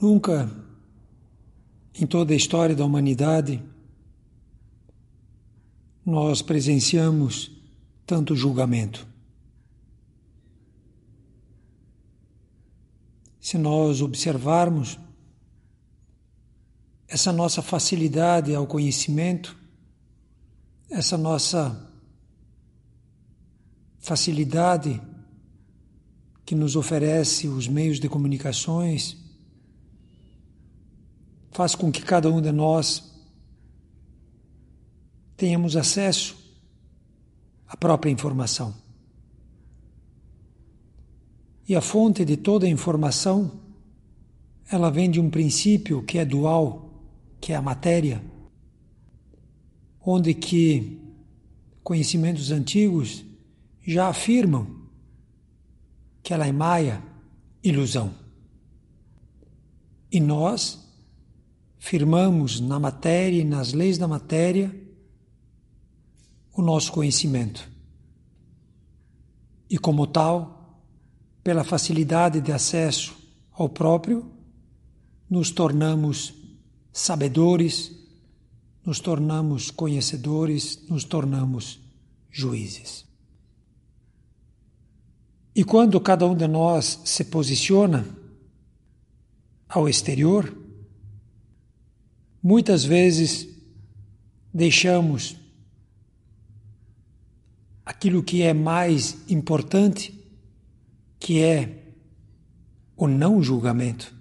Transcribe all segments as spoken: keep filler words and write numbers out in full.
Nunca, em toda a história da humanidade, nós presenciamos tanto julgamento. Se nós observarmos essa nossa facilidade ao conhecimento, essa nossa facilidade que nos oferece os meios de comunicações, faz com que cada um de nós tenhamos acesso à própria informação. E a fonte de toda a informação, ela vem de um princípio que é dual, que é a matéria, onde que conhecimentos antigos já afirmam que ela é maia, ilusão. E nós firmamos na matéria e nas leis da matéria o nosso conhecimento. E como tal, pela facilidade de acesso ao próprio, nos tornamos sabedores, nos tornamos conhecedores, nos tornamos juízes. E quando cada um de nós se posiciona ao exterior, muitas vezes deixamos aquilo que é mais importante, que é o não julgamento,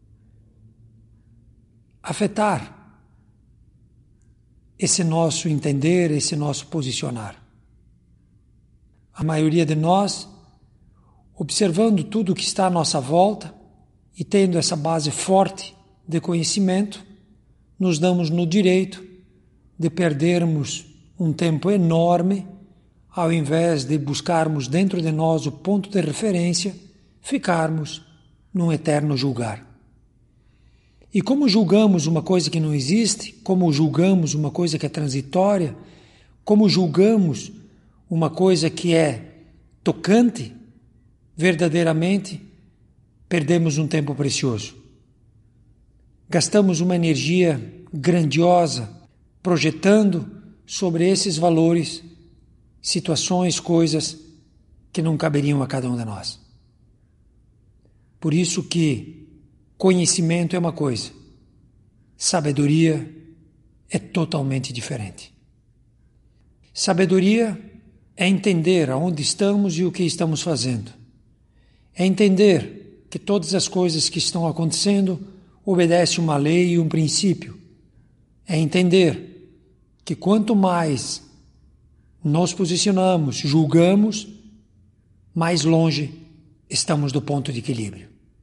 afetar esse nosso entender, esse nosso posicionar. A maioria de nós, observando tudo o que está à nossa volta e tendo essa base forte de conhecimento, nos damos no direito de perdermos um tempo enorme, ao invés de buscarmos dentro de nós o ponto de referência, ficarmos num eterno julgar. E como julgamos uma coisa que não existe, como julgamos uma coisa que é transitória, como julgamos uma coisa que é tocante, verdadeiramente perdemos um tempo precioso. Gastamos uma energia grandiosa projetando sobre esses valores situações, coisas que não caberiam a cada um de nós. Por isso que conhecimento é uma coisa, sabedoria é totalmente diferente. Sabedoria é entender aonde estamos e o que estamos fazendo. É entender que todas as coisas que estão acontecendo obedecem uma lei e um princípio. É entender que quanto mais nos posicionamos, julgamos, mais longe estamos do ponto de equilíbrio.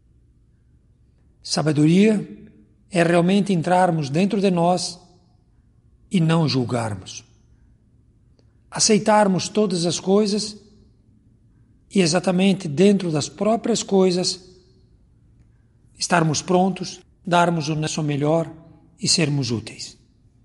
Sabedoria é realmente entrarmos dentro de nós e não julgarmos. Aceitarmos todas as coisas e exatamente dentro das próprias coisas estarmos prontos, darmos o nosso melhor e sermos úteis.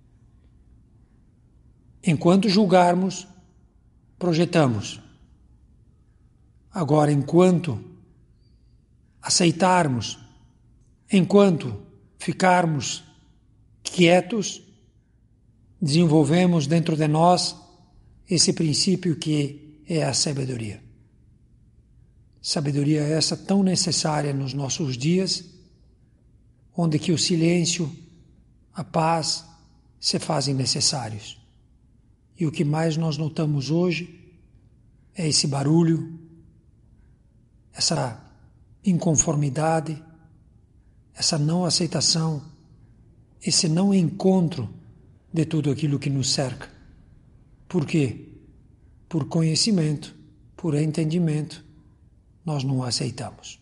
Enquanto julgarmos, projetamos. Agora, enquanto aceitarmos, enquanto ficarmos quietos, desenvolvemos dentro de nós esse princípio que é a sabedoria. Sabedoria essa tão necessária nos nossos dias, onde que o silêncio, a paz se fazem necessários. E o que mais nós notamos hoje é esse barulho, essa inconformidade, essa não aceitação, esse não encontro de tudo aquilo que nos cerca. Por quê? Por conhecimento, por entendimento, nós não aceitamos.